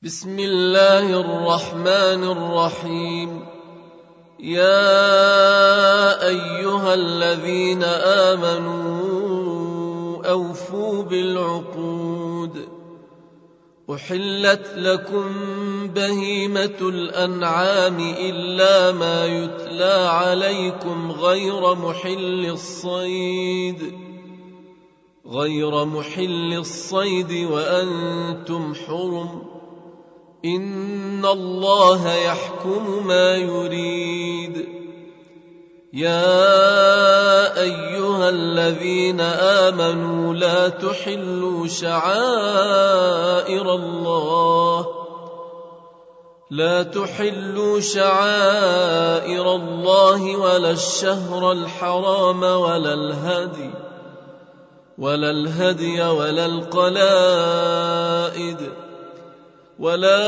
بسم الله الرحمن الرحيم. يا أيها الذين آمنوا أوفوا بالعقود. أحلت لكم بهيمة الأنعام إلا ما يتلى عليكم غير محل الصيد وأنتم حرم. إن الله يحكم ما يريد. يا أيها الذين آمنوا لا تحلوا شعائر الله ولا الشهر الحرام ولا الهدي ولا القلائد ولا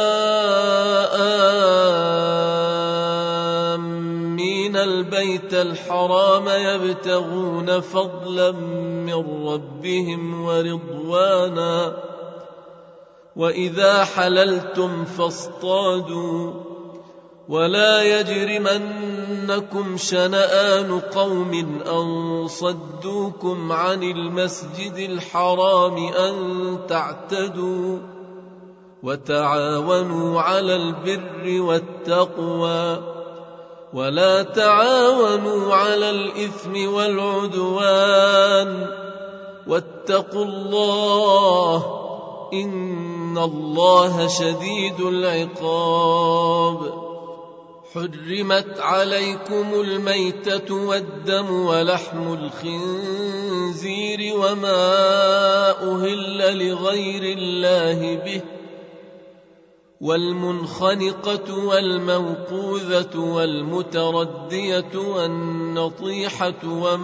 آمين البيت الحرام يبتغون فضلا من ربهم ورضوانا. وإذا حللتم فاصطادوا ولا يجرمنكم شنآن قوم أن صدوكم عن المسجد الحرام أن تعتدوا. وتعاونوا على البر والتقوى ولا تعاونوا على الإثم والعدوان. واتقوا الله إن الله شديد العقاب. حرمت عليكم الميتة والدم ولحم الخنزير وما أهل لغير الله به والمنخنقة والموقوذة والمتردية والنطيحة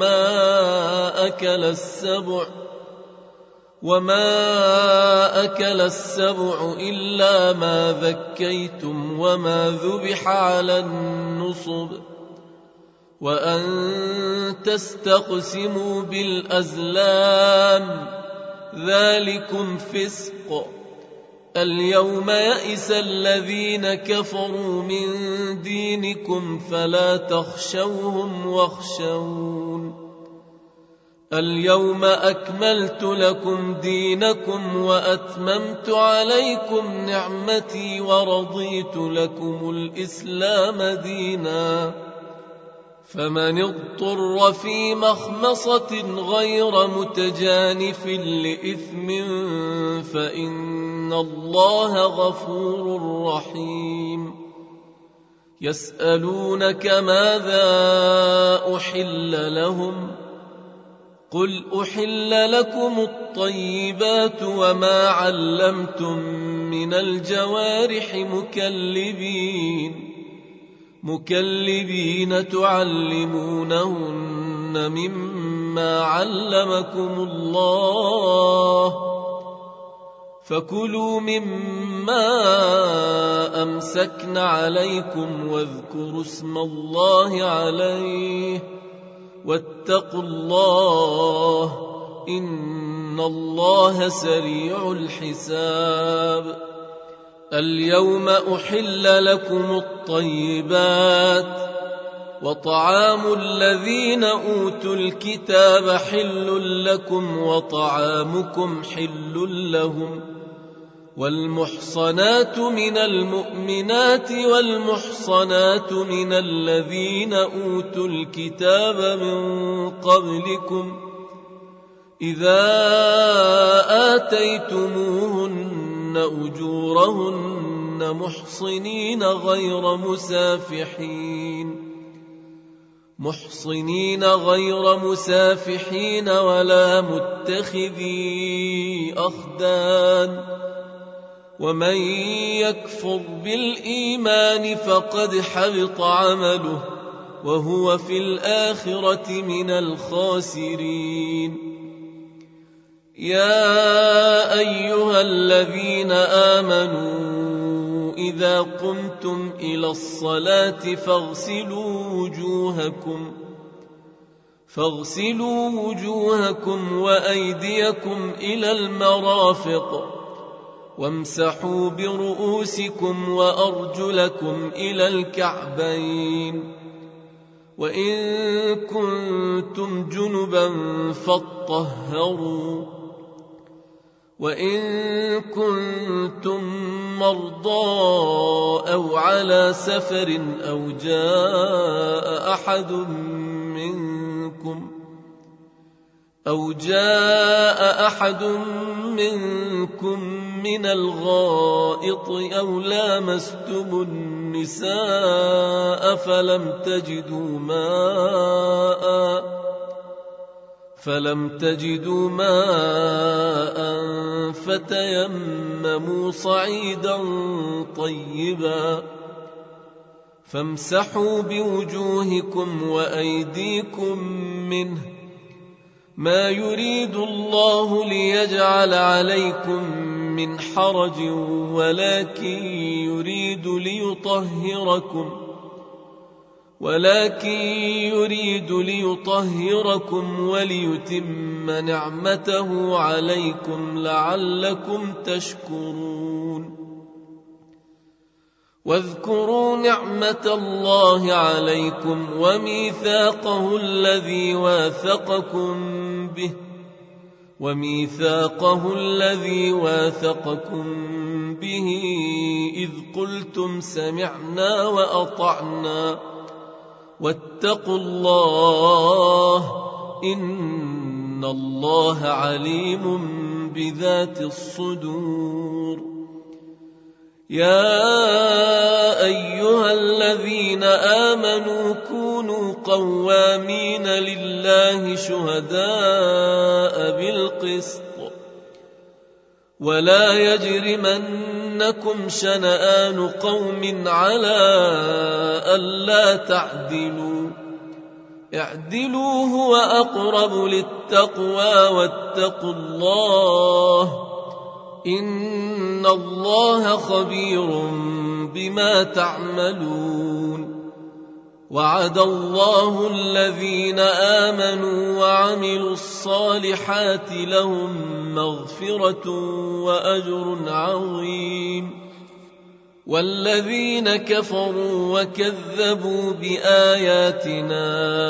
وما أكل السبع إلا ما ذكيتم وما ذبح على النصب وأن تستقسموا بالأزلام ذلكم فسق. اليوم يئس الذين كفروا من دينكم فلا تخشوهم واخشون. اليوم أكملت لكم دينكم وأتممت عليكم نعمتي ورضيت لكم الإسلام دينا. فمن اضطر في مخمصة غير متجانف لإثم فإن الله غفور رحيم. يسألونك ماذا أحل لهم قل أحل لكم الطيبات وما علمتم من الجوارح مكلبين تعلمونهن مما علمكم الله فكلوا مما أمسكن عليكم واذكروا اسم الله عليه واتقوا الله إن الله سريع الحساب. اليوم أحل لكم الطيبات وطعام الذين أوتوا الكتاب حل لكم وطعامكم حل لهم. والمحصنات من المؤمنات والمحصنات من الذين أوتوا الكتاب من قبلكم إذا آتيتموهن أجورهن محصنين غير مسافحين ولا متخذي أخدان. ومن يكفر بالإيمان فقد حبط عمله وهو في الآخرة من الخاسرين. يا أيها الذين آمنوا إذا قمتم إلى الصلاة فاغسلوا وجوهكم وأيديكم إلى المرافق وامسحوا برؤوسكم وأرجلكم إلى الكعبين وإن كنتم جنبا فاطهروا وإن كنتم مرضى أو على سفر أو جاء أحد منكم من الغائط أو لامستم النساء فلم تجدوا ماء فتيمموا صعيدا طيبا فامسحوا بوجوهكم وأيديكم منه ما يريد الله ليجعل عليكم من حرج ولكن يريد ليطهركم وليتم نعمته عليكم لعلكم تشكرون واذكروا نعمة الله عليكم وميثاقه الذي واثقكم به إذ قلتم سمعنا وأطعنا واتقوا الله إن الله عليم بذات الصدور يا أيها الذين آمنوا كونوا قوامين لله شهداء بالقسط ولا يجرمنكم شنآن قوم على ألا تعدلوا اعدلوا هو أقرب للتقوى واتقوا الله إن الله خبير بما تعملون وعد الله الذين آمنوا وعملوا الصالحات لهم مغفرة وأجر عظيم والذين كفروا وكذبوا بآياتنا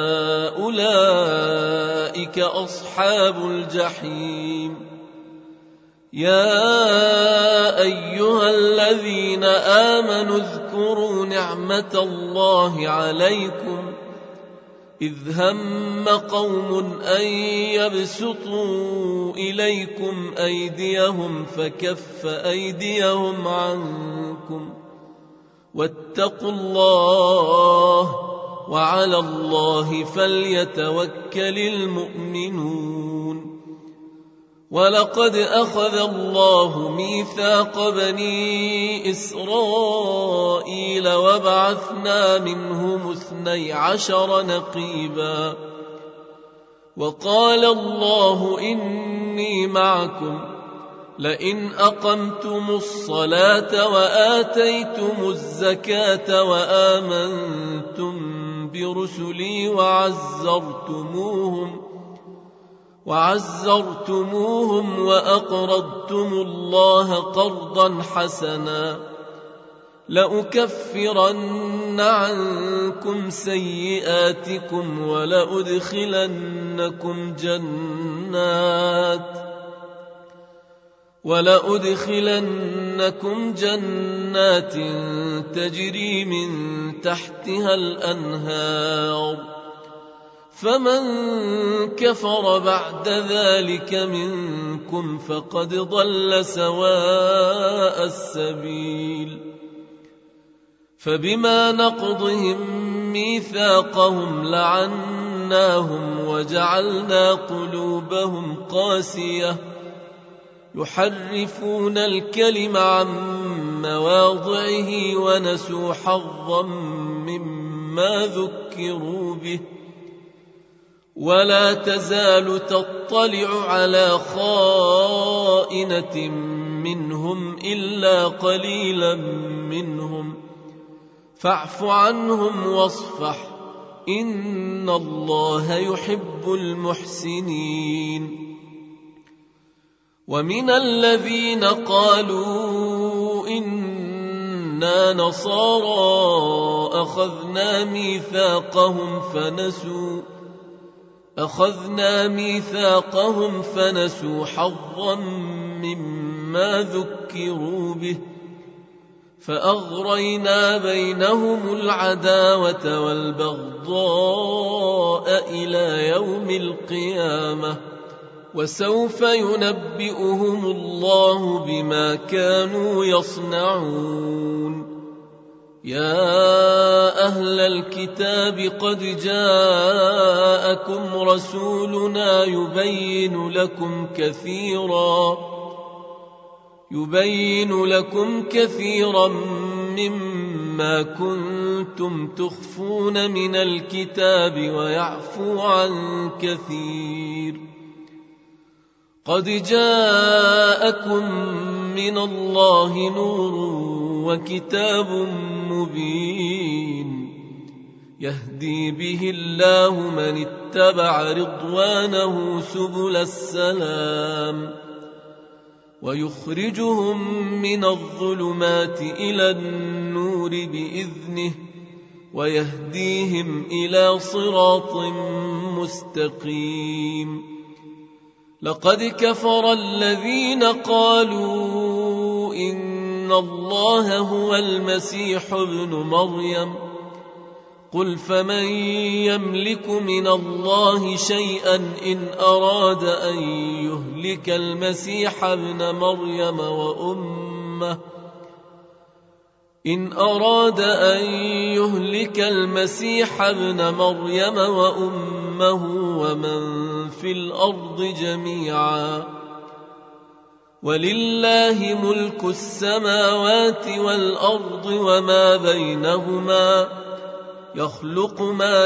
أولئك أصحاب الجحيم يا أيها الذين آمنوا اذكروا نعمة الله عليكم إذ هم قوم أن يبسطوا إليكم أيديهم فكف أيديهم عنكم واتقوا الله وعلى الله فليتوكل المؤمنون ولقد أخذ الله ميثاق بني إسرائيل وبعثنا منهم 12 نقيبا وقال الله إني معكم لئن أقمتم الصلاة وآتيتم الزكاة وآمنتم برسلي وعزرتموهم وأقرضتم الله قرضا حسنا لأكفرن عنكم سيئاتكم ولأدخلنكم جنات تجري من تحتها الأنهار فمن كفر بعد ذلك منكم فقد ضل سواء السبيل فبما نقضهم ميثاقهم لعناهم وجعلنا قلوبهم قاسية يحرفون الكلم عن مواضعه ونسوا حظا مما ذكروا به ولا تزال تطلع على خائنة منهم إلا قليلا منهم فاعف عنهم واصفح إن الله يحب المحسنين ومن الذين قالوا إنا نصارى أخذنا ميثاقهم فنسوا حظا مما ذكروا به فأغرينا بينهم العداوة والبغضاء إلى يوم القيامة وسوف ينبئهم الله بما كانوا يصنعون. يا أهل الكتاب قد جاءكم رسولنا يبين لكم كثيرا مما كنتم تخفون من الكتاب ويعفو عن كثير. قد جاءكم من الله نور وكتاب مبين يهدي به الله من اتبع رضوانه سبل السلام ويخرجهم من الظلمات إلى النور بإذنه ويهديهم إلى صراط مستقيم. لقد كفر الذين قالوا إن الله هو المسيح ابن مريم قل فمن يملك من الله شيئا إن أراد أن يهلك المسيح ابن مريم وأمه ومن في الأرض جميعا ولله ملك السماوات والأرض وما بينهما يخلق ما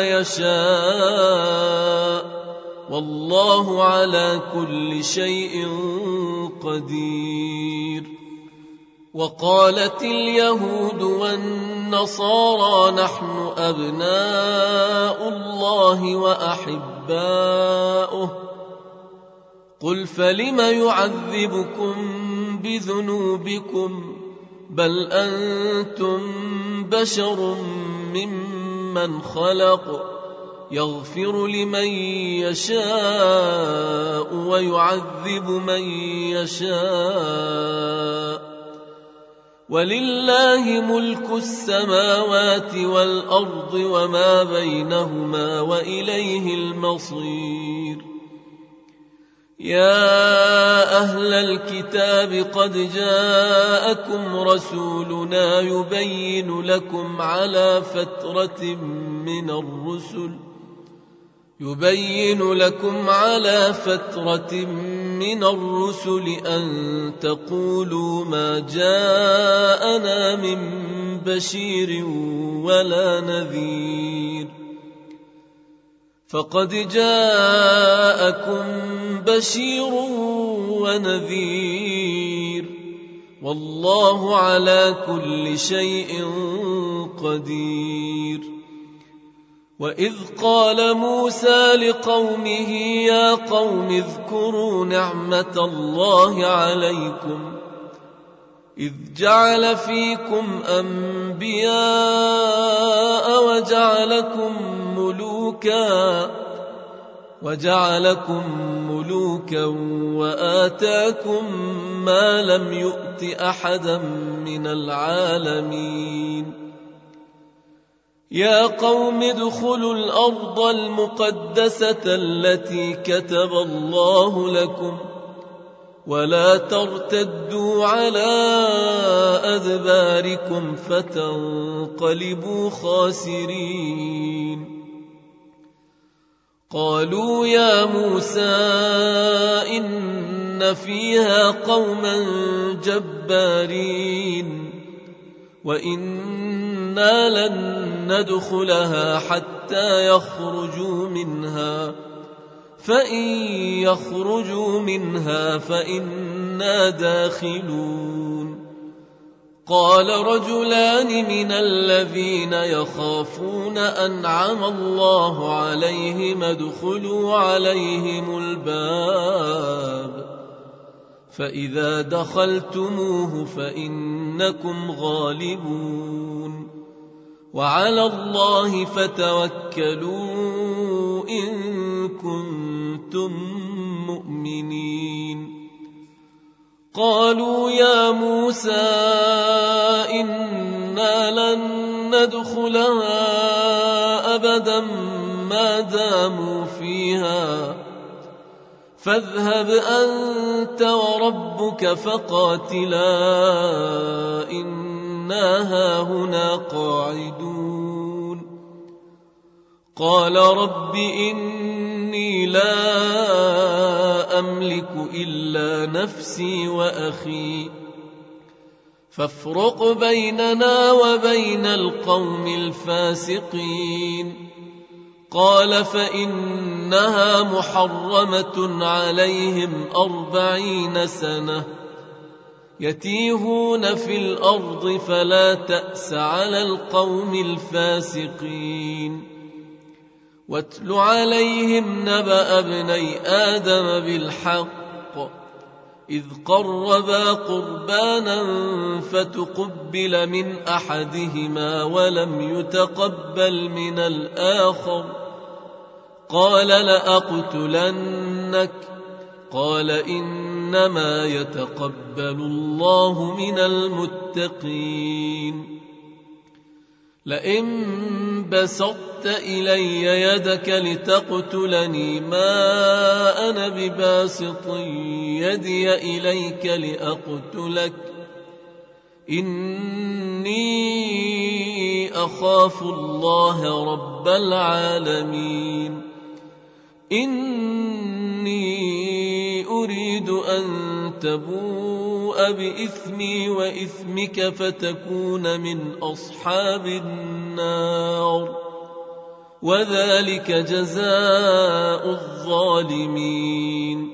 يشاء والله على كل شيء قدير. وقالت اليهود والنصارى نحن أبناء الله وأحباؤه قل فلم يعذبكم بذنوبكم بل أنتم بشر ممن خلق يغفر لمن يشاء ويعذب من يشاء ولله ملك السماوات والأرض وما بينهما وإليه المصير. يا أهل الكتاب قد جاءكم رسولنا يبين لكم على فترة من الرسل أن تقولوا ما جاءنا من بشير ولا نذير فقد جاءكم بشير ونذير والله على كل شيء قدير. وإذ قال موسى لقومه يا قوم اذكروا نعمة الله عليكم إذ جعل فيكم أنبياء وجعلكم ملوكا وآتاكم ما لم يؤت أحدا من العالمين. يا قوم ادخلوا الأرض المقدسة التي كتب الله لكم ولا ترتدوا على أدباركم فتنقلبوا خاسرين. قالوا يا موسى إن فيها قوما جبارين وإنا لن ندخلها حتى يخرجوا منها فإن يخرجوا منها فإنا داخلون. قال رجلان من الذين يخافون أنعم الله عليهم ادخلوا عليهم الباب فإذا دخلتموه فإنكم غالبون وعلى الله فتوكلوا إن كنتم مؤمنين. قالوا يا موسى إنا لن ندخلها أبدا ما داموا فيها فاذهب أنت وربك فقاتلا إنا هاهنا قاعدون. قال رب إني لا أملك إلا نفسي وأخي فافرق بيننا وبين القوم الفاسقين. قال فإنها محرمة عليهم 40 سنة يتيهون في الأرض فلا تأس على القوم الفاسقين. واتل عليهم نبأ ابني آدم بالحق إذ قربا قربانا فتقبل من أحدهما ولم يتقبل من الآخر قال لأقتلنك قال إنما يتقبل الله من المتقين. لئن بسطت إلي يدك لتقتلني ما أنا بباسط يدي إليك لأقتلك إني أخاف الله رب العالمين. إني أريد أن تبوء بإثمي وإثمك فتكون من أصحاب النار وذلك جزاء الظالمين.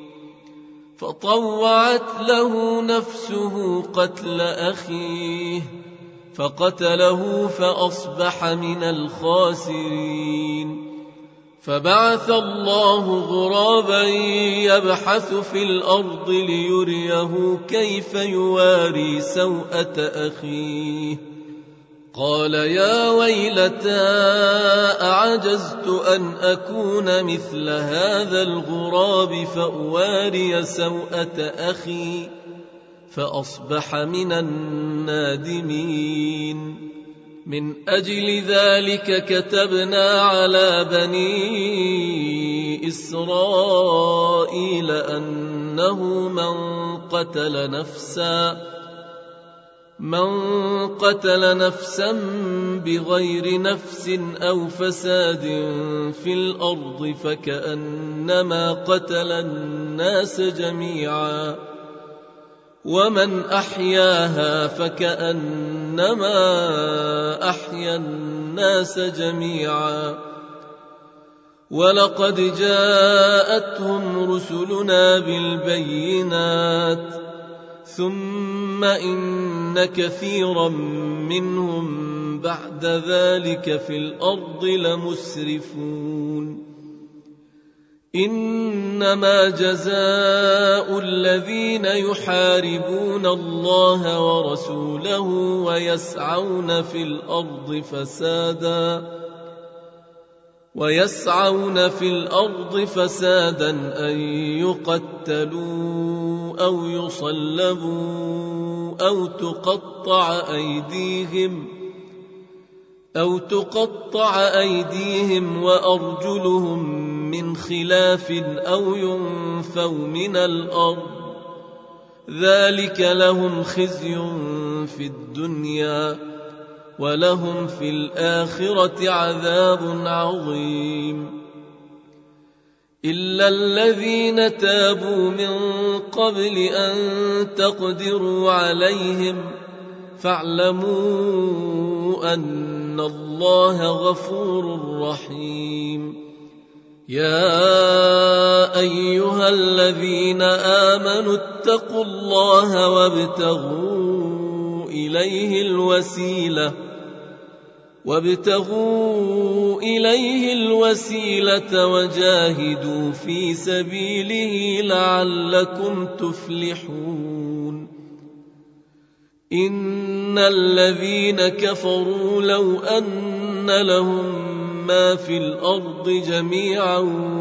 فطوعت له نفسه قتل أخيه فقتله فأصبح من الخاسرين. فبعث الله غرابا يبحث في الأرض ليريه كيف يواري سوءة أخيه قال يا ويلتى أعجزت أن أكون مثل هذا الغراب فأواري سوءة أخي فأصبح من النادمين. من أجل ذلك كتبنا على بني إسرائيل أنه من قتل نفسا بغير نفس أو فساد في الأرض فكأنما قتل الناس جميعا ومن أحياها فكأنما أحيا الناس جميعا. ولقد جاءتهم رسلنا بالبينات ثم إن كثيرا منهم بعد ذلك في الأرض لمسرفون. إنما جزاء الذين يحاربون الله ورسوله ويسعون في الأرض فسادا أن يقتلوا أو يصلبوا أو تقطع أيديهم وأرجلهم من خلاف أو ينفوا من الأرض ذلك لهم خزي في الدنيا ولهم في الآخرة عذاب عظيم. إلا الذين تابوا من قبل أن تقدروا عليهم فاعلموا أن الله غفور رحيم. يا أيها الذين آمنوا اتقوا الله وابتغوا إليه الوسيلة وابتغوا إليه الوسيلة وجاهدوا في سبيله لعلكم تفلحون إن الذين كفروا لو أن لهم ما في الأرض جميعا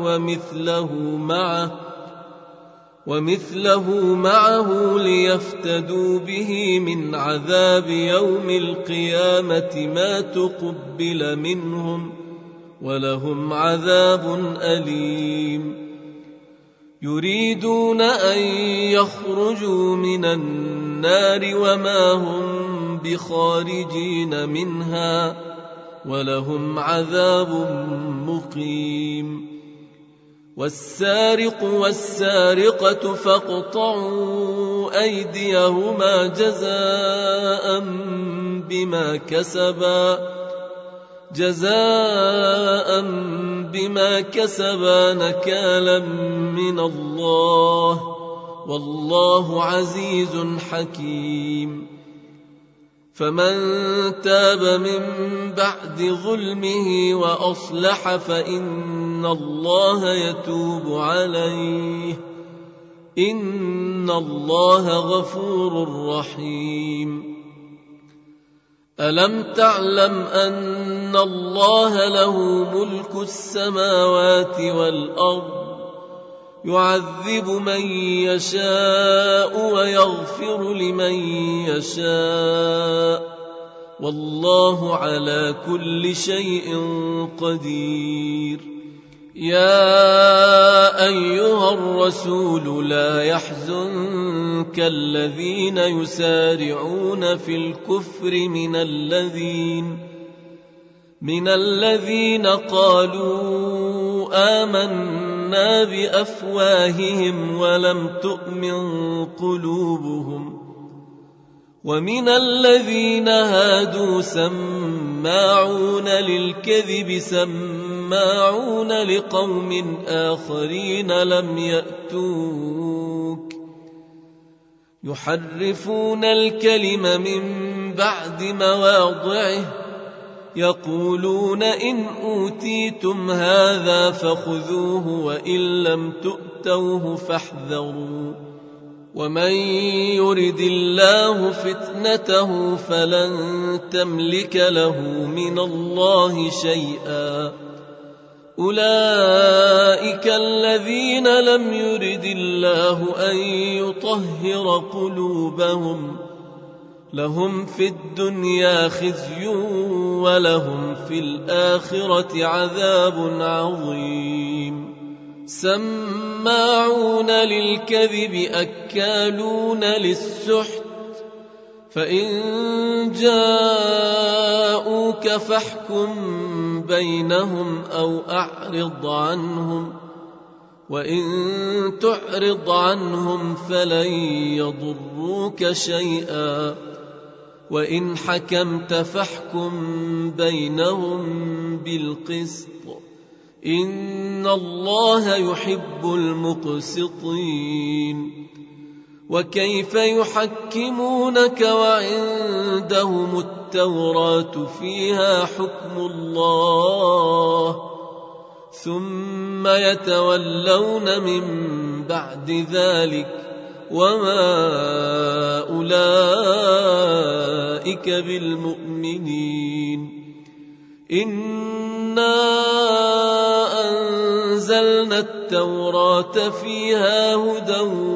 ومثله معه ليفتدوا به من عذاب يوم القيامة ما تقبل منهم ولهم عذاب أليم يريدون أن يخرجوا من النار وما هم بخارجين منها ولهم عذاب مقيم والسارق والسارقة فاقطعوا أيديهما جزاء بما كسبا نكالا من الله والله عزيز حكيم فمن تاب من بعد ظلمه وأصلح فإن الله يتوب عليه إن الله غفور رحيم ألم تعلم أن الله له ملك السماوات والأرض يعذب من يشاء ويغفر لمن يشاء والله على كل شيء قدير يا أيها الرسول لا يحزنك الذين يسارعون في الكفر من الذين قالوا آمنا بأفواههم ولم تؤمن قلوبهم ومن الذين هادوا سماعون للكذب سماعون لقوم آخرين لم يأتوك يحرفون الكلم من بعد مواضعه يقولون إن أوتيتم هذا فخذوه وإن لم تؤتوه فاحذروا ومن يرد الله فتنته فلن تملك له من الله شيئا أولئك الذين لم يرد الله أن يطهر قلوبهم لهم في الدنيا خزي ولهم في الآخرة عذاب عظيم سماعون للكذب أكالون للسحت فإن جاءوك فاحكم بينهم أو أعرض عنهم وإن تعرض عنهم فلن يضروك شيئا وإن حكمت فاحكم بينهم بالقسط إن الله يحب المقسطين وكيف يحكمونك وعندهم التوراة فيها حكم الله ثم يتولون من بعد ذلك وما أولئك بالمؤمنين إنا أنزلنا التوراة فيها هدى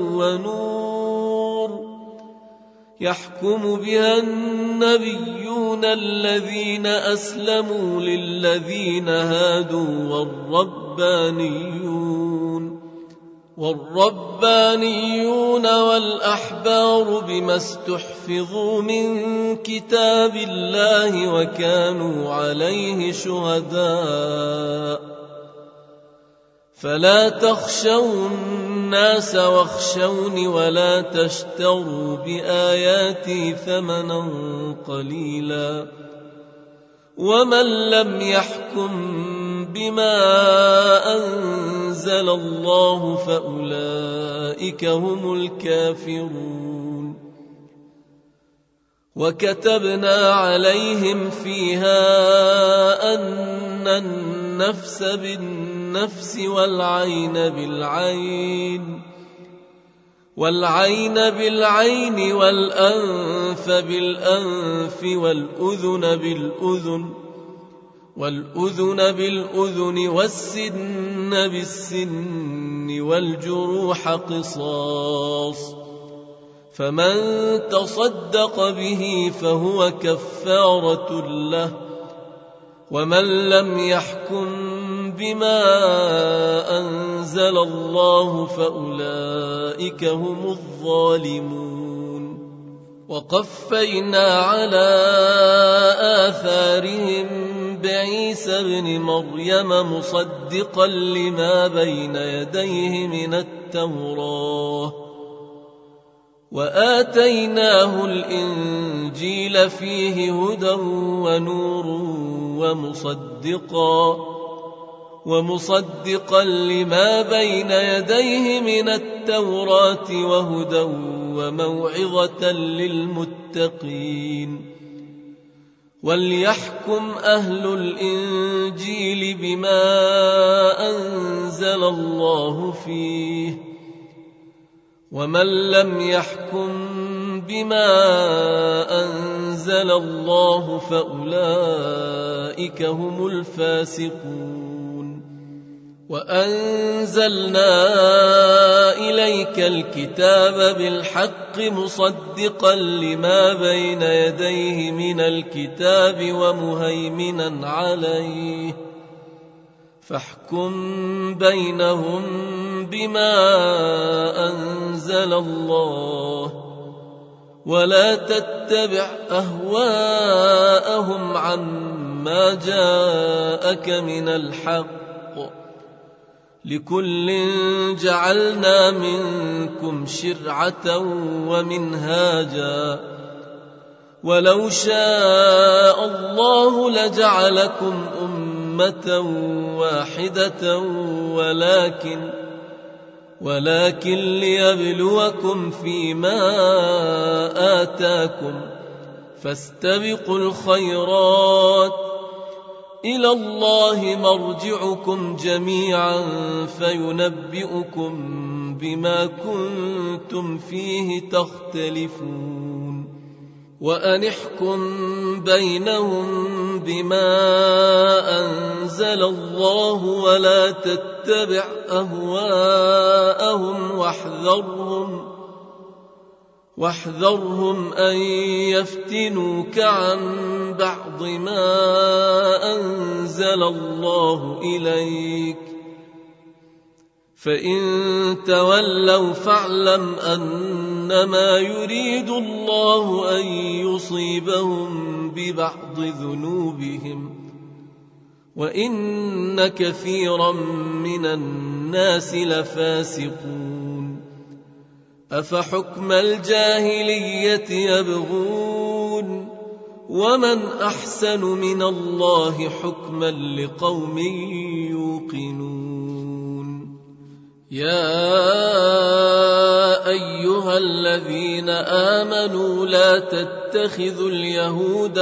ونور يحكم بها النبيون الذين أسلموا للذين هادوا والربانيون والأحبار بما استحفظوا من كتاب الله وكانوا عليه شهداء فلا تخشوا الناس واخشوني ولا تشتروا بآياتي ثمنا قليلا ومن لم يحكم بما أنزل الله فأولئك هم الكافرون وكتبنا عليهم فيها أن النفس بالنفس والعين بالعين والأنف بالأنف والأذن بالأذن والسن بالسن والجروح قصاص، فمن تصدق به فهو كفارة له، ومن لم يحكم بما أنزل الله فأولئك هم الظالمون. وقفينا على آثارهم بعيسى ابن مريم مصدقا لما بين يديه من التوراة، وآتيناه الإنجيل فيه هدى ونور ومصدقا لما بين يديه من التوراة وهدى وموعظة للمتقين. وليحكم أهل الإنجيل بما أنزل الله فيه، ومن لم يحكم بما أنزل الله فأولئك هم الفاسقون. وأنزلنا إليك الكتاب بالحق مصدقا لما بين يديه من الكتاب ومهيمنا عليه، فاحكم بينهم بما أنزل الله، ولا تتبع أهواءهم عما جاءك من الحق، لكل جعلنا منكم شرعة ومنهاجا، ولو شاء الله لجعلكم أمة واحدة ولكن ليبلوكم فيما آتاكم، فاستبقوا الخيرات، إلى الله مرجعكم جميعا فينبئكم بما كنتم فيه تختلفون. وأنحكم بينهم بما أنزل الله، ولا تتبع أهواءهم واحذرهم أن يفتنوك عن بعض ما أنزل الله إليك، فإن تولوا فاعلم أنما يريد الله أن يصيبهم ببعض ذنوبهم، وإن كثيرا من الناس لفاسقون. أفحكم الجاهلية يبغون، ومن أحسن من الله حكما لقوم يوقنون. يا أيها الذين آمنوا لا تتخذوا اليهود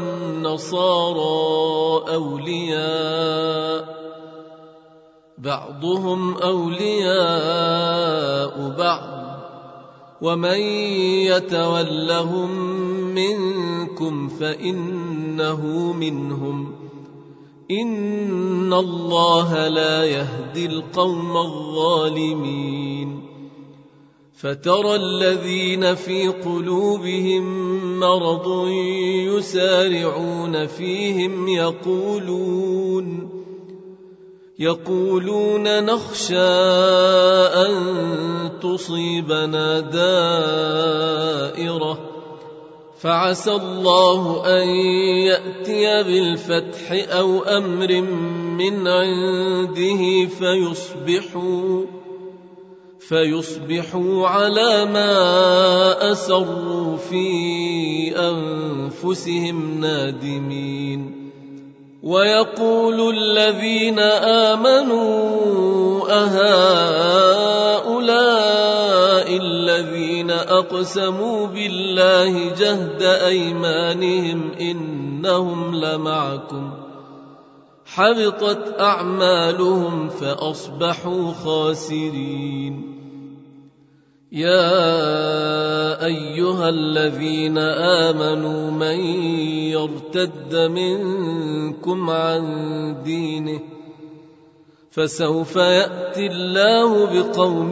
والنصارى أولياء، بعضهم أولياء بعض، ومن يتولهم منكم فإنه منهم، إن الله لا يهدي القوم الظالمين. فترى الذين في قلوبهم مرض يسارعون فيهم يقولون نخشى أن تصيبنا دائرة، فعسى الله أن يأتي بالفتح أو أمر من عنده فيصبحوا على ما أسروا في أنفسهم نادمين. ويقول الذين آمنوا أهؤلاء الذين أقسموا بالله جهد أيمانهم إنهم لمعكم حبطت أعمالهم فأصبحوا خاسرين. يا أيها الذين آمنوا من يرتد منكم عن دينه فسوف يأتي الله بقوم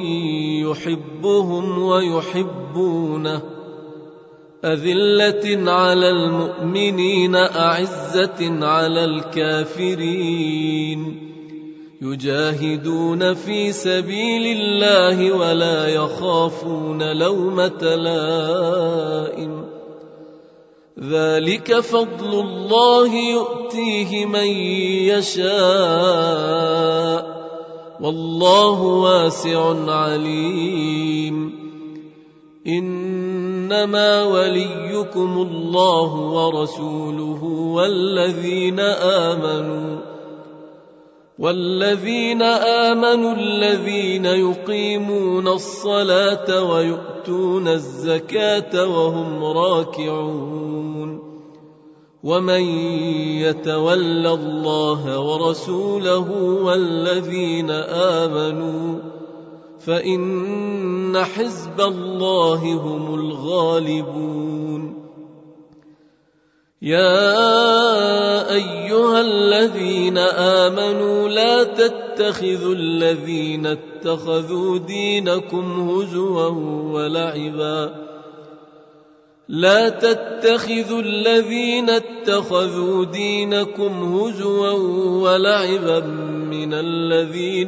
يحبهم ويحبونه أذلة على المؤمنين أعزة على الكافرين يجاهدون في سبيل الله ولا يخافون لومة لائم ذلك فضل الله يؤتيه من يشاء والله واسع عليم. إنما وليكم الله ورسوله والذين آمنوا الذين يقيمون الصلاة ويؤتون الزكاة وهم راكعون. ومن يتول الله ورسوله والذين آمنوا فإن حزب الله هم الغالبون. يا أيها الذين آمنوا لا تتخذوا الذين اتخذوا دينكم هزوا ولعبا من الذين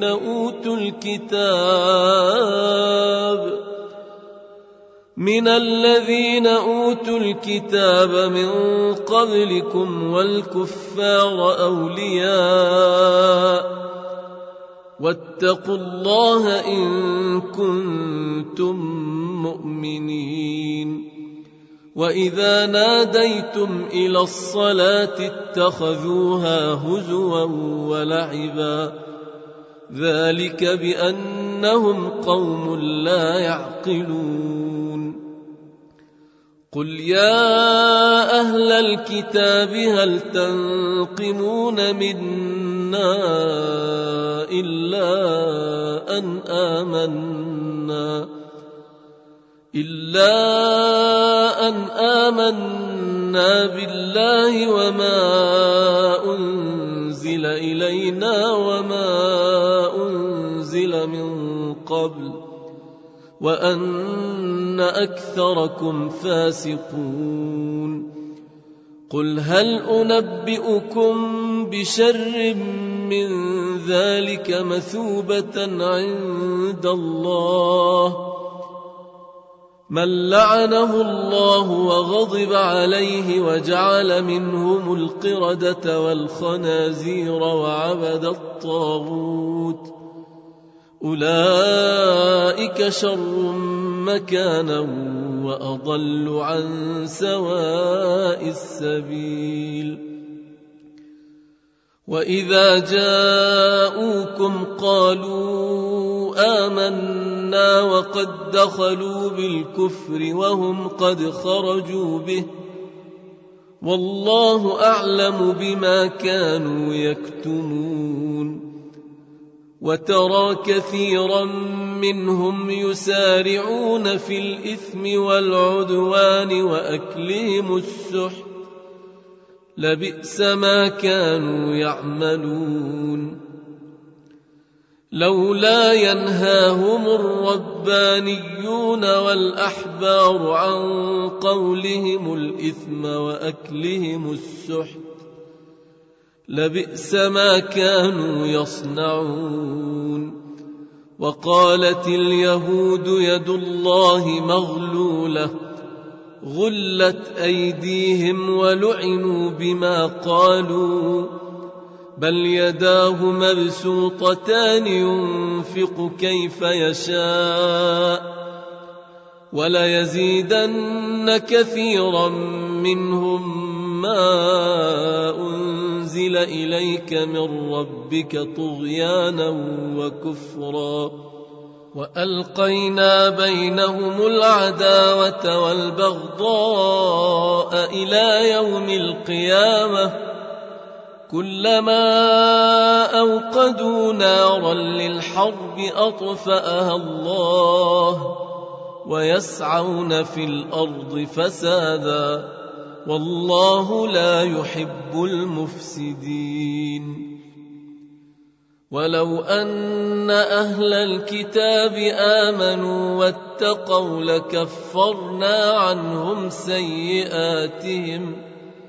أوتوا الكتاب من قبلكم والكفار أولياء واتقوا الله إن كنتم مؤمنين. وإذا ناديتم إلى الصلاة اتخذوها هزوا ولعبا ذلك بأنهم قوم لا يعقلون. قل يا أهل الكتاب هل تنقمون منا إلا أن آمنا بالله وما أنزل إلينا وما أنزل من قبل وأن أكثركم فاسقون. قل هل أنبئكم بشر من ذلك مثوبة عند الله من لعنه الله وغضب عليه وجعل منهم القردة والخنازير وعبد الطاغوت أولئك شر مكانا وأضل عن سواء السبيل. وإذا جاءوكم قالوا آمنا وقد دخلوا بالكفر وهم قد خرجوا به والله أعلم بما كانوا يكتمون. وترى كثيرا منهم يسارعون في الإثم والعدوان وأكلهم السحت لبئس ما كانوا يعملون. لولا ينهاهم الربانيون والأحبار عن قولهم الإثم وأكلهم السحت لبئس ما كانوا يصنعون. وقالت اليهود يد الله مغلولة غلت أيديهم ولعنوا بما قالوا بل يداه مبسوطتان ينفق كيف يشاء وليزيدن كثيرا منهم ما أنزل إليك من ربك طغيانا وكفرا وألقينا بينهم العداوة والبغضاء إلى يوم القيامة كلما أوقدوا نارا للحرب أطفأها الله ويسعون في الأرض فسادا والله لا يحب المفسدين. ولو أن أهل الكتاب آمنوا واتقوا لكفرنا عنهم سيئاتهم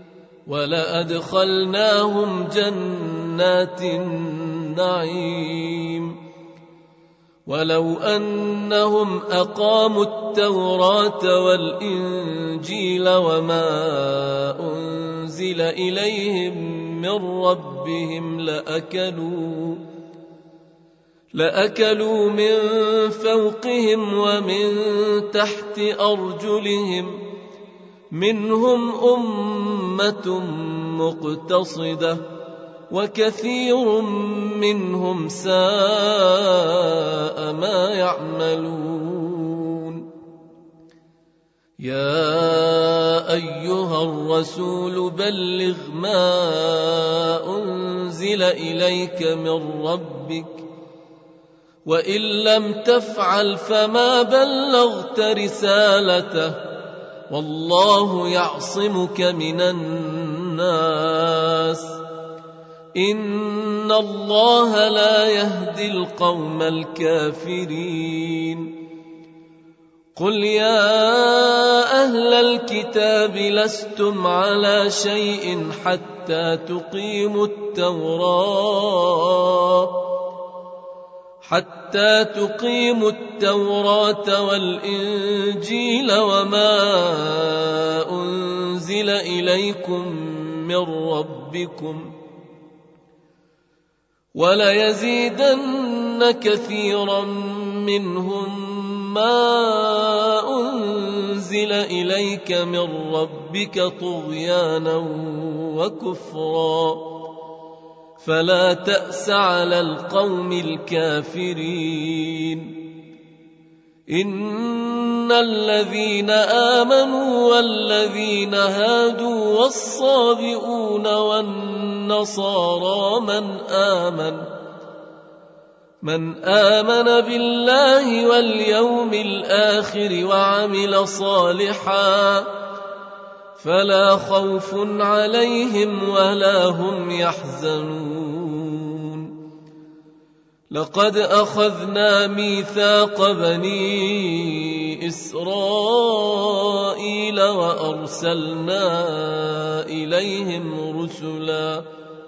ولأدخلناهم جنات النعيم. ولو أنهم أقاموا التوراة والإنجيل وما أنزل إليهم من ربهم لأكلوا من فوقهم ومن تحت أرجلهم منهم أمة مقتصدة وكثير منهم ساء ما يعملون. يا أيها الرسول بلغ ما أنزل إليك من ربك وإن لم تفعل فما بلغت رسالته والله يعصمك من الناس إن الله لا يهدي القوم الكافرين. قل يا أهل الكتاب لستم على شيء حتى تقيموا التوراة والإنجيل وما أنزل إليكم من ربكم وليزيدن كثيرا منهم ما أنزل إليك من ربك طغيانا وكفرا فلا تأس على القوم الكافرين. إن الذين آمنوا والذين هادوا والصابئون والنصارى من آمن بالله واليوم الآخر وعمل صالحا فلا خوف عليهم ولا هم يحزنون. لقد أخذنا ميثاق بني إسرائيل وأرسلنا إليهم رسلا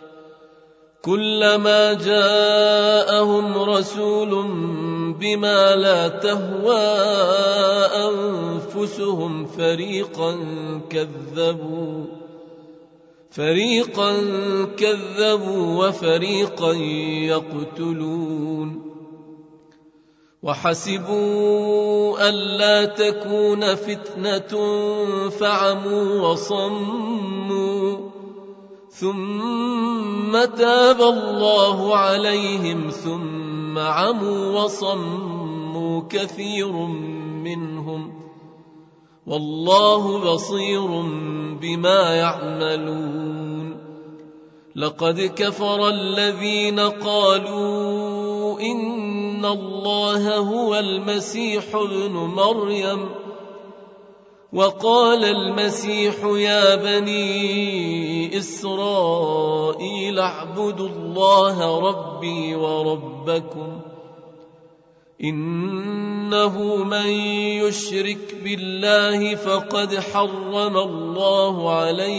كلما جاءهم رسول بما لا تهوى أنفسهم فريقا كذبوا وفريقا يقتلون. وحسبوا ألا تكون فتنة فعموا وصموا ثم تاب الله عليهم ثم عموا وصموا كثير منهم والله بصير بما يعملون. لقد كفر الذين قالوا إن الله هو المسيح ابن مريم وقال المسيح يا بني إسرائيل اعبدوا الله ربي وربكم إنه من يشرك بالله فقد حرم الله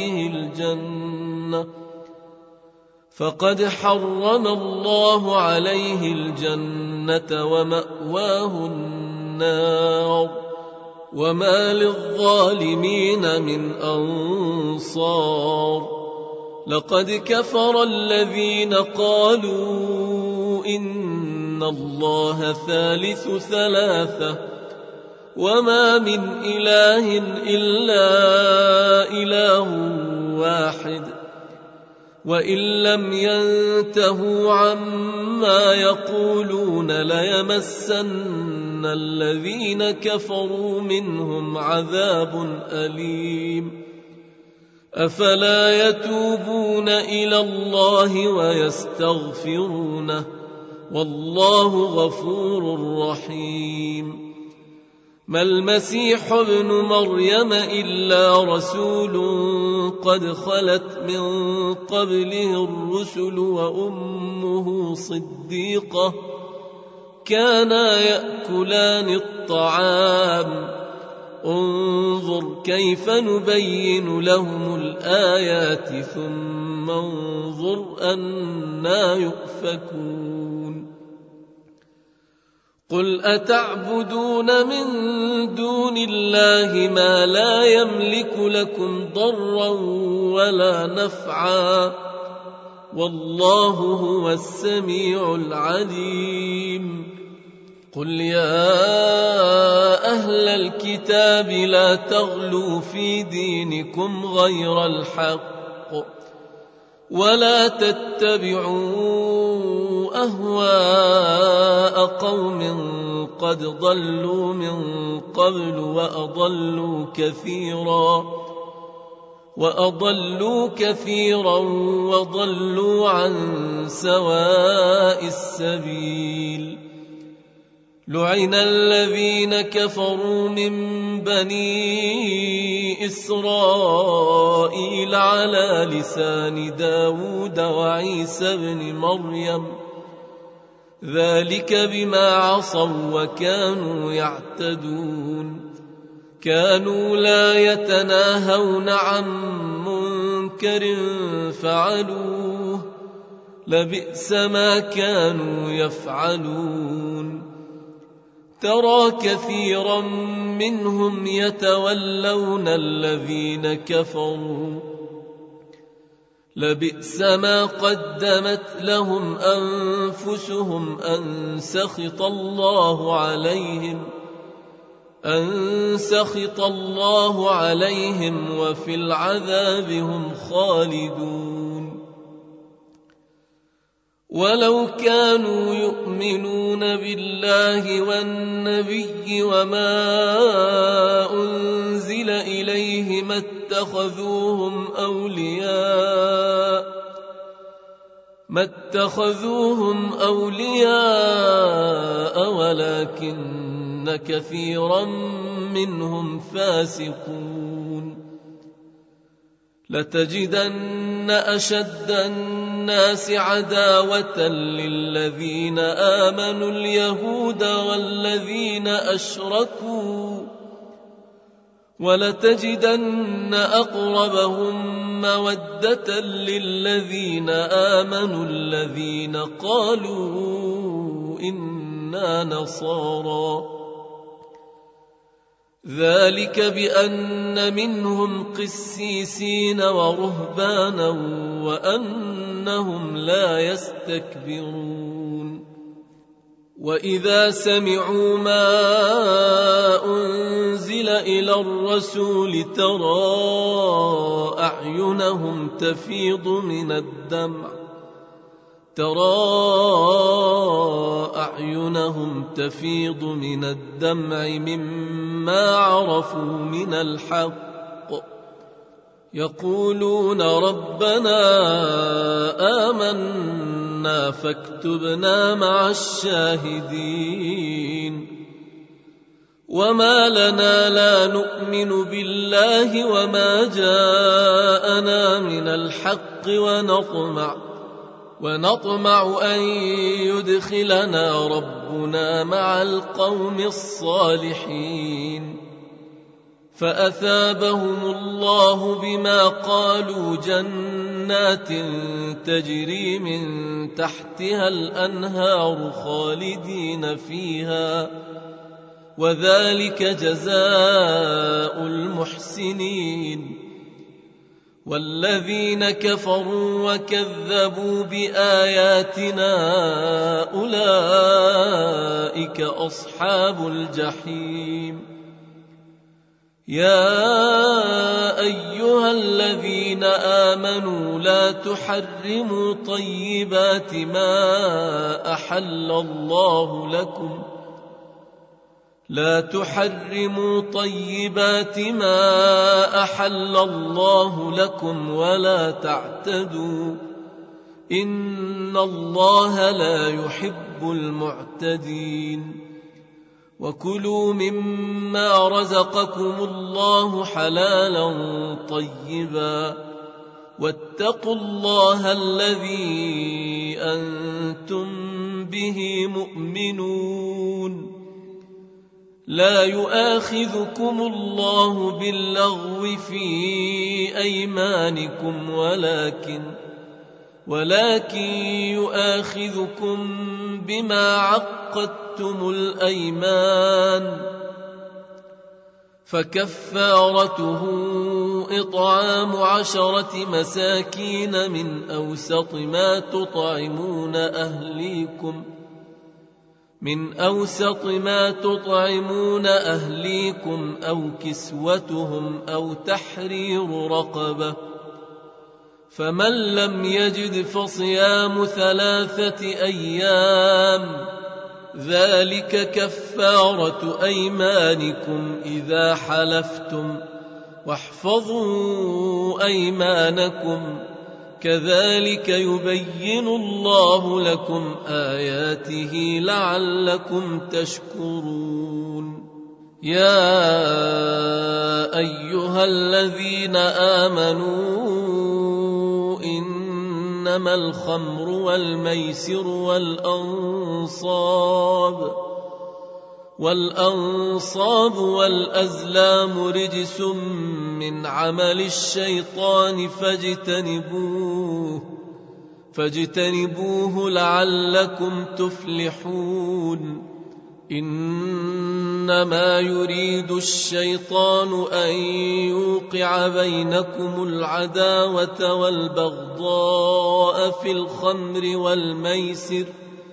عليه الجنة ومأواه النار وما للظالمين من أنصار. لقد كفر الذين قالوا إن الله ثالث ثلاثة وما من إله إلا إله واحد وإن لم ينتهوا عما يقولون ليمسن الذين كفروا منهم عذاب أليم أفلا يتوبون إلى الله ويستغفرونه والله غفور رحيم ما المسيح ابن مريم إلا رسول قد خلت من قبله الرسل وأمه صديقة كانا يأكلان الطعام انظر كيف نبين لهم الآيات ثم انظر أنا يؤفكون قل أتعبدون من دون الله ما لا يملك لكم ضرا ولا نفعا والله هو السميع العليم قل يا أهل الكتاب لا تغلوا في دينكم غير الحق ولا تتبعوا أهواء قوم قد ضلوا من قبل وأضلوا كثيرا وضلوا عن سواء السبيل لعن الذين كفروا من بني إسرائيل على لسان داود وعيسى بن مريم ذلك بما عصوا وكانوا يعتدون كانوا لا يتناهون عن منكر فعلوه لبئس ما كانوا يفعلون ترى كثيرا منهم يتولون الذين كفروا لبئس ما قدمت لهم أنفسهم أن سخط الله عليهم وفي العذاب هم خالدون ولو كانوا يؤمنون بالله والنبي وما أنزل إليه ما اتخذوهم أولياء ولكن كثيرا منهم فاسقون لتجدن أشد الناس عداوة للذين آمنوا اليهود والذين أشركوا ولتجدن أقربهم مودة للذين آمنوا الذين قالوا إنا نصارى ذلك بأن منهم قسيسين ورهبانا وأنهم لا يستكبرون وإذا سمعوا ما أنزل إلى الرسول ترى أعينهم تفيض من الدمع مما عرفوا من الحق يقولون ربنا آمنا فاكتبنا مع الشاهدين وما لنا لا نؤمن بالله وما جاءنا من الحق ونطمع أن يدخلنا ربنا مع القوم الصالحين فأثابهم الله بما قالوا جنات تجري من تحتها الأنهار خالدين فيها وذلك جزاء المحسنين والذين كفروا وكذبوا بآياتنا أولئك أصحاب الجحيم يا أيها الذين آمنوا لا تحرموا طيبات ما أحل الله لكم ولا تعتدوا إن الله لا يحب المعتدين وكلوا مما رزقكم الله حلالا طيبا واتقوا الله الذي أنتم به مؤمنون لا يؤاخذكم الله باللغو في أيمانكم ولكن يؤاخذكم بما عقدتم الأيمان فكفارته إطعام 10 مساكين من أوسط ما تطعمون أهليكم أو كسوتهم أو تحرير رقبة فمن لم يجد فصيام 3 أيام ذلك كفارة أيمانكم إذا حلفتم واحفظوا أيمانكم كذلك يبين الله لكم آياته لعلكم تشكرون يا أيها الذين آمنوا إنما الخمر والميسر والأنصاب والأزلام رجس من عمل الشيطان فاجتنبوه لعلكم تفلحون إنما يريد الشيطان أن يوقع بينكم العداوة والبغضاء في الخمر والميسر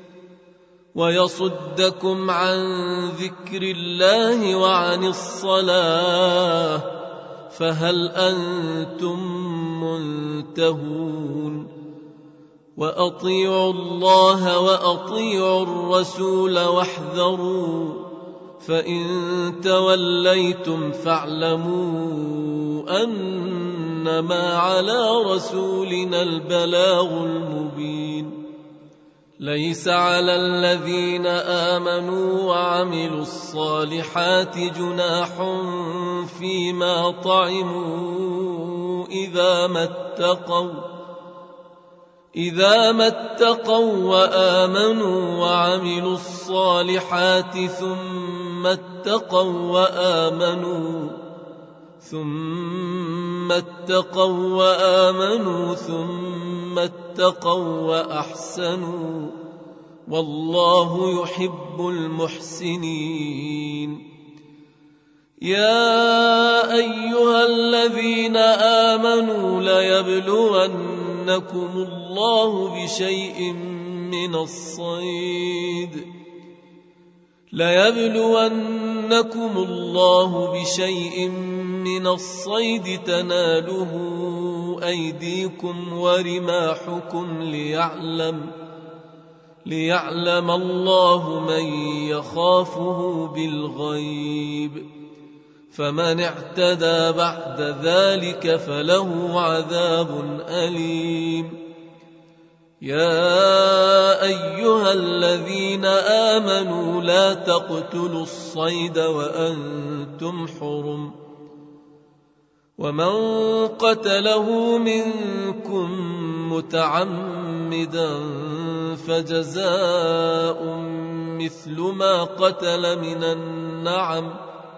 ويصدكم عن ذكر الله وعن الصلاة فهل أنتم منتهون وأطيعوا الله وأطيعوا الرسول واحذروا فإن توليتم فاعلموا أنما على رسولنا البلاغ المبين ليس على الذين آمنوا وعملوا الصالحات جناح فيما طعموا إذا ما اتقوا وآمنوا وعملوا الصالحات ثم اتقوا وأحسنوا والله يحب المحسنين يا أيها الذين آمنوا ليبلونكم الله بشيء من الصيد تناله أيديكم ورماحكم ليعلم الله من يخافه بالغيب فمن اعتدى بعد ذلك فله عذاب أليم يا أيها الذين آمنوا لا تقتلوا الصيد وأنتم حرم ومن قتله منكم متعمدا فجزاء مثل ما قتل من النعم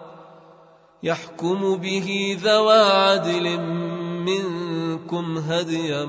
يحكم به ذوى عدل منكم هديا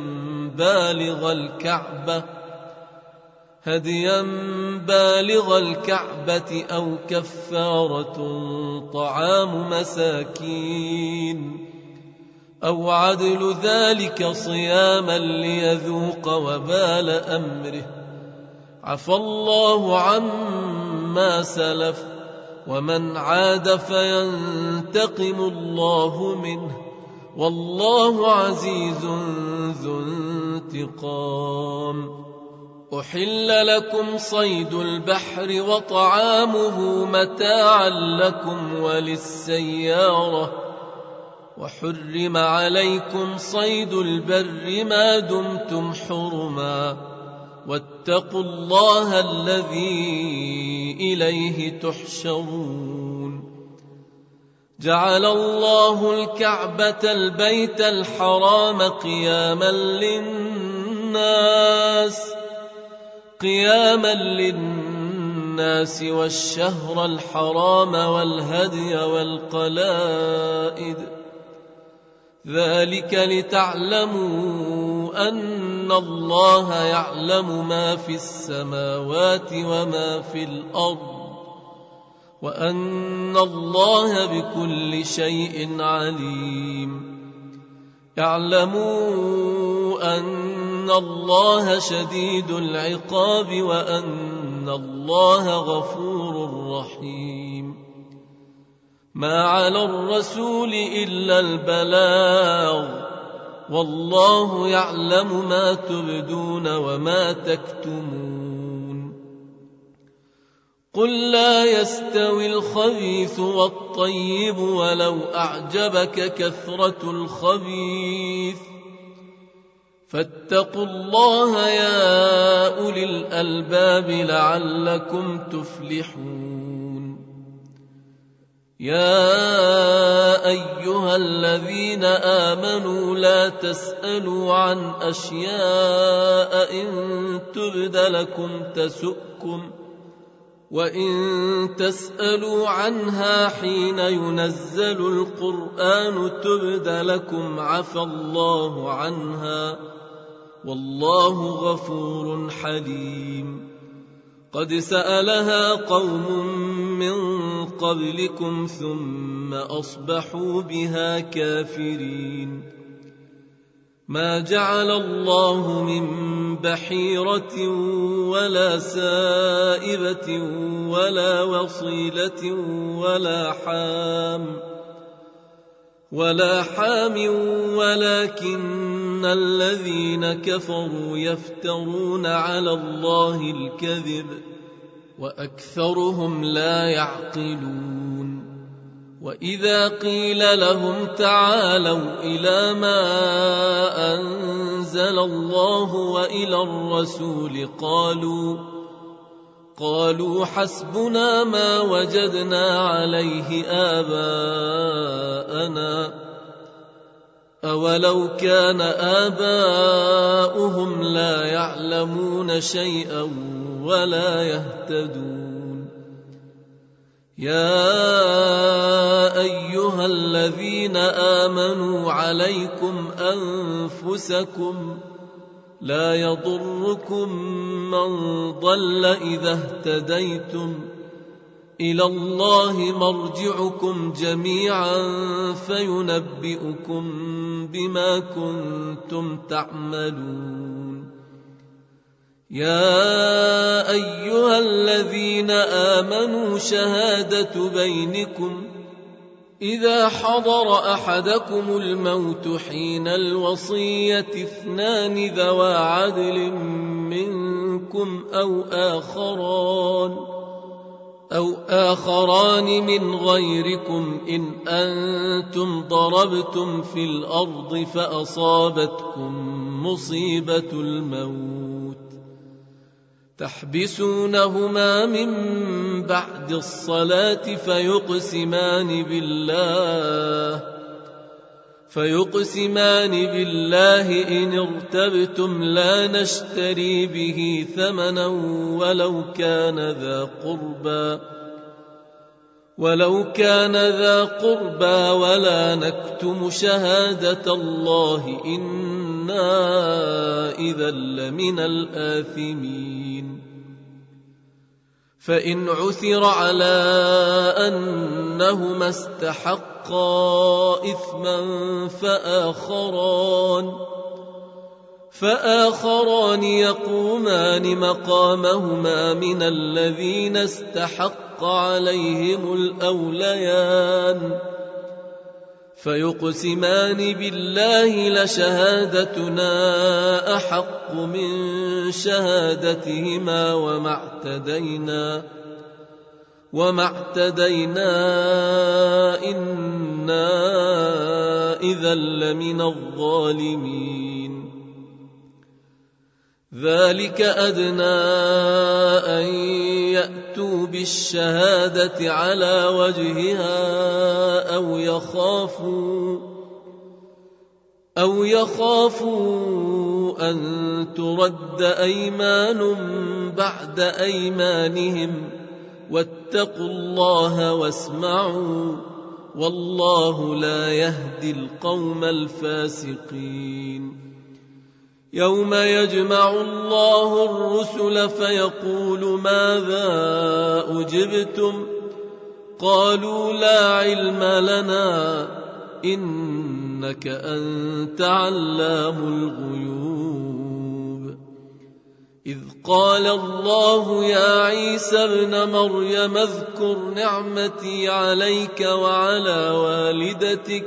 بالغ الكعبة أو كفارة طعام مساكين أو عدل ذلك صياما ليذوق وبال أمره عفى الله عما سلف ومن عاد فينتقم الله منه والله عزيز ذو انتقام. أحل لكم صيد البحر وطعامه متاعا لكم وللسيارة، وحرم عليكم صيد البر ما دمتم حرما، واتقوا الله الذي إليه تحشرون. جعل الله الكعبة البيت الحرام قياما للناس والشهر الحرام والهدي والقلائد، ذلك لتعلموا أن الله يعلم ما في السماوات وما في الأرض، وأن الله بكل شيء عليم. اعلموا أن الله شديد العقاب وأن الله غفور رحيم. ما على الرسول إلا البلاغ، والله يعلم ما تبدون وما تكتمون. قل لا يستوي الخبيث والطيب ولو أعجبك كثرة الخبيث، فاتقوا الله يا أولي الألباب لعلكم تفلحون. يا أيها الذين آمنوا لا تسألوا عن أشياء إن تبد لكم تسؤكم، وإن تسألوا عنها حين ينزل القرآن تبد لكم عفى الله عنها، والله غفور حليم. قد سألها قوم من قبلكم ثم أصبحوا بها كافرين. ما جعل الله من بحيرة ولا سائبة ولا وصيلة ولا حام ولكن الذين كفروا يفترون على الله الكذب وأكثرهم لا يعقلون. وإذا قيل لهم تعالوا إلى ما أنزل الله وإلى الرسول قالوا حسبنا ما وجدنا عليه آباءنا، أولو كان آباؤهم لا يعلمون شيئا ولا يهتدون. يا أيها الذين آمنوا عليكم أنفسكم لا يضركم من ضل إذا اهتديتم، إلى الله مرجعكم جميعا فينبئكم بما كنتم تعملون. يا أيها الذين آمنوا شهادة بينكم إذا حضر أحدكم الموت حين الوصية 2 ذوى عدل منكم أو آخران من غيركم إن أنتم ضربتم في الأرض فأصابتكم مصيبة الموت تحبسونهما من بعد الصلاة فيقسمان بالله إن ارتبتم لا نشتري به ثمنا ولو كان ذا قربى ولا نكتم شهادة الله إنا إذا لمن الآثمين. فإن عثر على أنهما استحقا إثما فآخران يقومان مقامهما من الذين استحق عليهم الأوليان فيقسمان بالله لشهادتنا أحق من شهادتهما وما اعتدينا إنا إذا لمن الظالمين. ذلك أدنى أن يأتوا بالشهادة على وجهها أو يخافوا أن ترد أيمان بعد أيمانهم واتقوا الله واسمعوا والله لا يهدي القوم الفاسقين. يوم يجمع الله الرسل فيقول ماذا أجبتم قالوا لا علم لنا إنك أنت علام الغيوب. إذ قال الله يا عيسى ابن مريم اذكر نعمتي عليك وعلى والدتك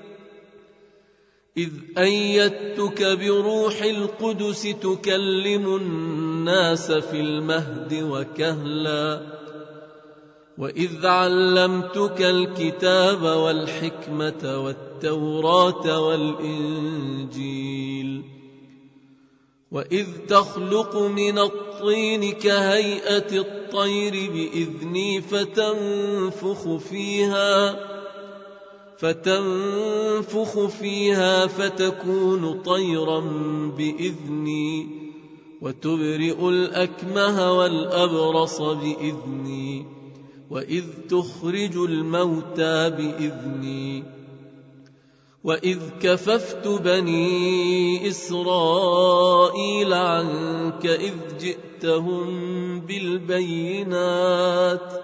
إذ أيدتك بروح القدس تكلم الناس في المهد وكهلا وإذ علمتك الكتاب والحكمة والتوراة والإنجيل وإذ تخلق من الطين كهيئة الطير بإذني فتنفخ فيها فتكون طيرا بإذني وتبرئ الأكمه والأبرص بإذني وإذ تخرج الموتى بإذني وإذ كففت بني إسرائيل عنك إذ جئتهم بالبينات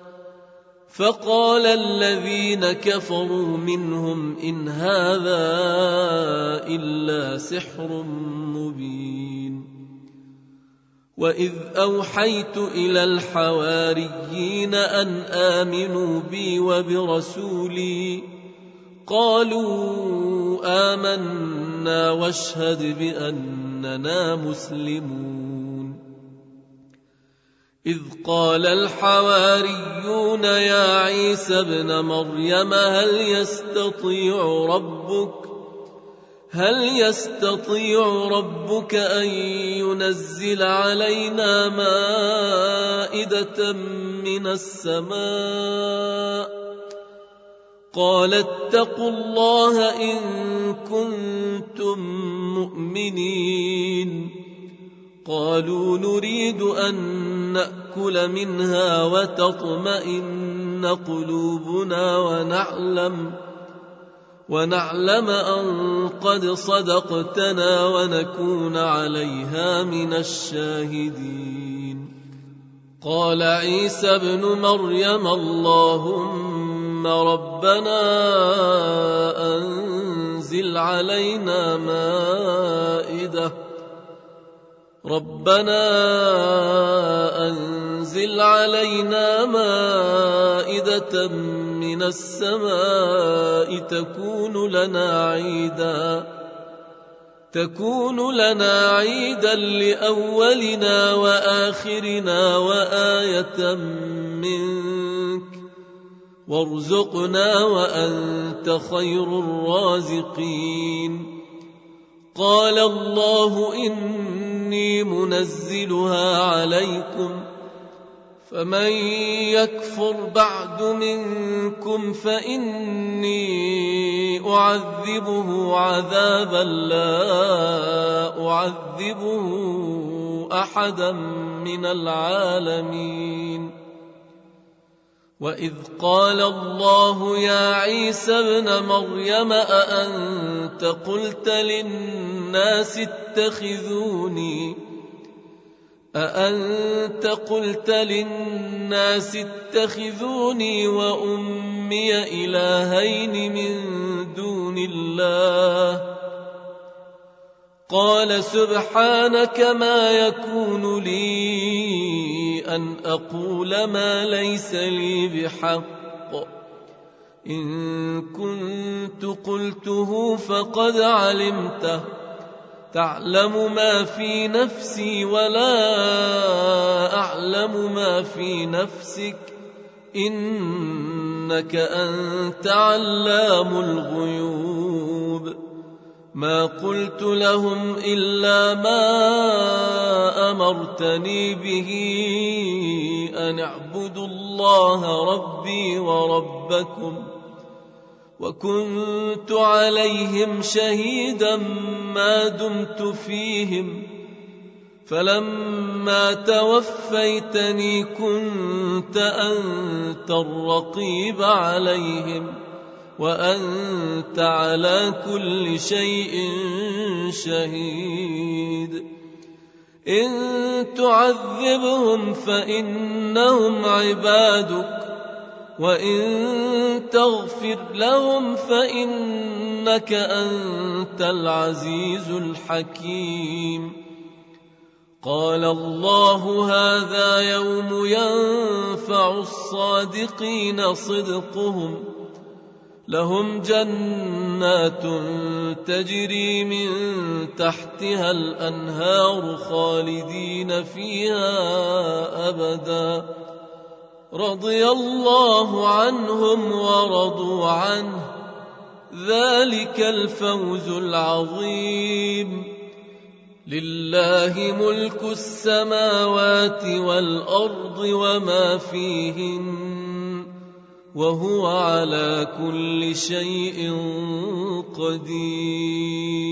فقال الذين كفروا منهم إن هذا إلا سحر مبين. وإذ أوحيت إلى الحواريين أن آمنوا بي وبرسولي قالوا آمنا واشهد بأننا مسلمون. إذ قال الحواريون يا عيسى ابن مريم هل يستطيع ربك أن ينزل علينا مائدة من السماء قال اتقوا الله إن كنتم مؤمنين. قالوا نريد أن نأكل منها وتطمئن قلوبنا ونعلم أن قد صدقتنا ونكون عليها من الشاهدين. قال عيسى ابن مريم اللهم ربنا أنزل علينا مائدة من السماء تكون لنا عيدا لأولنا وآخرنا وآية منك وارزقنا وأنت خير الرازقين. قال الله إني منزلها عليكم فمن يكفر بعد منكم فإني أعذبه عذابا لا أعذبه أحدا من العالمين. وإذ قال الله يا عيسى ابن مريم أأنت قلت للناس اتخذوني وأمي إلهين من دون الله قال سبحانك ما يكون لي أن أقول ما ليس لي بحق، إن كنت قلته فقد علمته، تعلم ما في نفسي ولا أعلم ما في نفسك، إنك أنت علام الغيوب. ما قلت لهم إلا ما أمرتني به أن اعبدوا الله ربي وربكم، وكنت عليهم شهيدا ما دمت فيهم، فلما توفيتني كنت أنت الرقيب عليهم، وأنت على كل شيء شهيد. إن تعذبهم فإنهم عبادك، وإن تغفر لهم فإنك أنت العزيز الحكيم. قال الله هذا يوم ينفع الصادقين صدقهم، لهم جنات تجري من تحتها الأنهار خالدين فيها أبدا، رضي الله عنهم ورضوا عنه، ذلك الفوز العظيم. لله ملك السماوات والأرض وما فيهن، وهو على كل شيء قدير.